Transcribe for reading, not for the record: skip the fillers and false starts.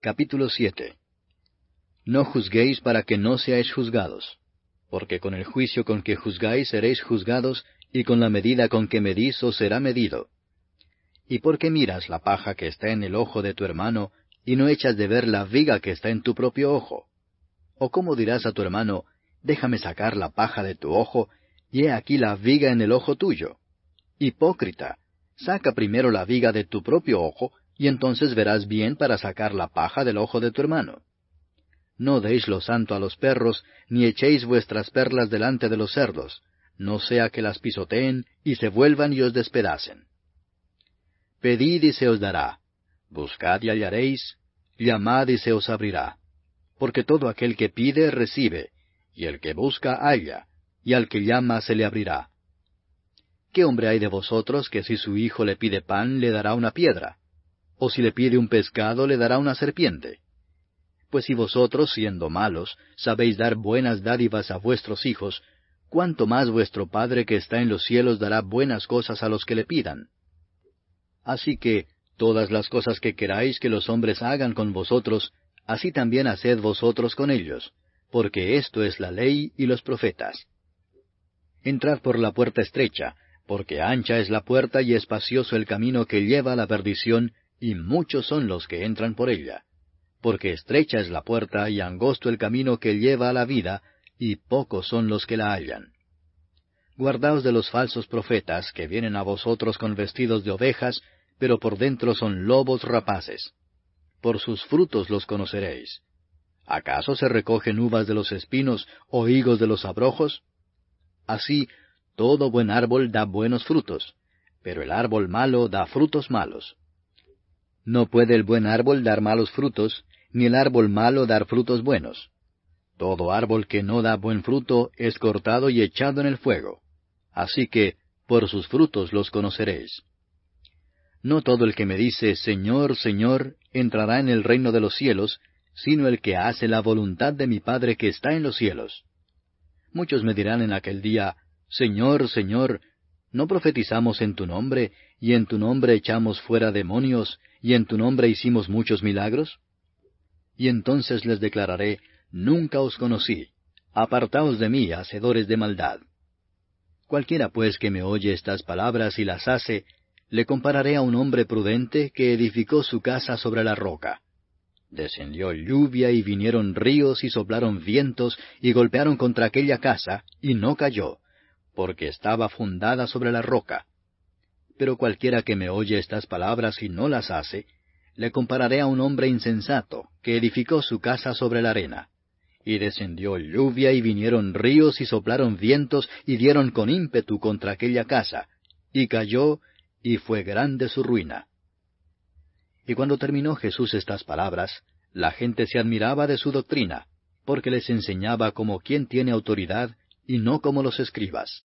Capítulo 7. No juzguéis para que no seáis juzgados, porque con el juicio con que juzgáis seréis juzgados, y con la medida con que medís os será medido. ¿Y por qué miras la paja que está en el ojo de tu hermano, y no echas de ver la viga que está en tu propio ojo? ¿O cómo dirás a tu hermano, déjame sacar la paja de tu ojo, y he aquí la viga en el ojo tuyo? Hipócrita, saca primero la viga de tu propio ojo, y entonces verás bien para sacar la paja del ojo de tu hermano. No deis lo santo a los perros, ni echéis vuestras perlas delante de los cerdos, no sea que las pisoteen, y se vuelvan y os despedacen. Pedid y se os dará, buscad y hallaréis, llamad y se os abrirá. Porque todo aquel que pide, recibe, y el que busca, halla, y al que llama se le abrirá. ¿Qué hombre hay de vosotros que si su hijo le pide pan, le dará una piedra? ¿O si le pide un pescado, le dará una serpiente? Pues si vosotros, siendo malos, sabéis dar buenas dádivas a vuestros hijos, ¿cuánto más vuestro Padre que está en los cielos dará buenas cosas a los que le pidan? Así que, todas las cosas que queráis que los hombres hagan con vosotros, así también haced vosotros con ellos, porque esto es la ley y los profetas. Entrad por la puerta estrecha, porque ancha es la puerta y espacioso el camino que lleva a la perdición, y muchos son los que entran por ella. Porque estrecha es la puerta y angosto el camino que lleva a la vida, y pocos son los que la hallan. Guardaos de los falsos profetas, que vienen a vosotros con vestidos de ovejas, pero por dentro son lobos rapaces. Por sus frutos los conoceréis. ¿Acaso se recogen uvas de los espinos o higos de los abrojos? Así, todo buen árbol da buenos frutos, pero el árbol malo da frutos malos. No puede el buen árbol dar malos frutos, ni el árbol malo dar frutos buenos. Todo árbol que no da buen fruto es cortado y echado en el fuego. Así que, por sus frutos los conoceréis. No todo el que me dice, Señor, Señor, entrará en el reino de los cielos, sino el que hace la voluntad de mi Padre que está en los cielos. Muchos me dirán en aquel día, Señor, Señor, ¿no profetizamos en tu nombre, y en tu nombre echamos fuera demonios, y en tu nombre hicimos muchos milagros? Y entonces les declararé, Nunca os conocí, apartaos de mí, hacedores de maldad. Cualquiera pues que me oye estas palabras y las hace, le compararé a un hombre prudente que edificó su casa sobre la roca. Descendió lluvia y vinieron ríos y soplaron vientos y golpearon contra aquella casa, y no cayó, porque estaba fundada sobre la roca. Pero cualquiera que me oye estas palabras y no las hace, le compararé a un hombre insensato que edificó su casa sobre la arena. Y descendió lluvia y vinieron ríos y soplaron vientos y dieron con ímpetu contra aquella casa, y cayó, y fue grande su ruina. Y cuando terminó Jesús estas palabras, la gente se admiraba de su doctrina, porque les enseñaba como quien tiene autoridad, y no como los escribas.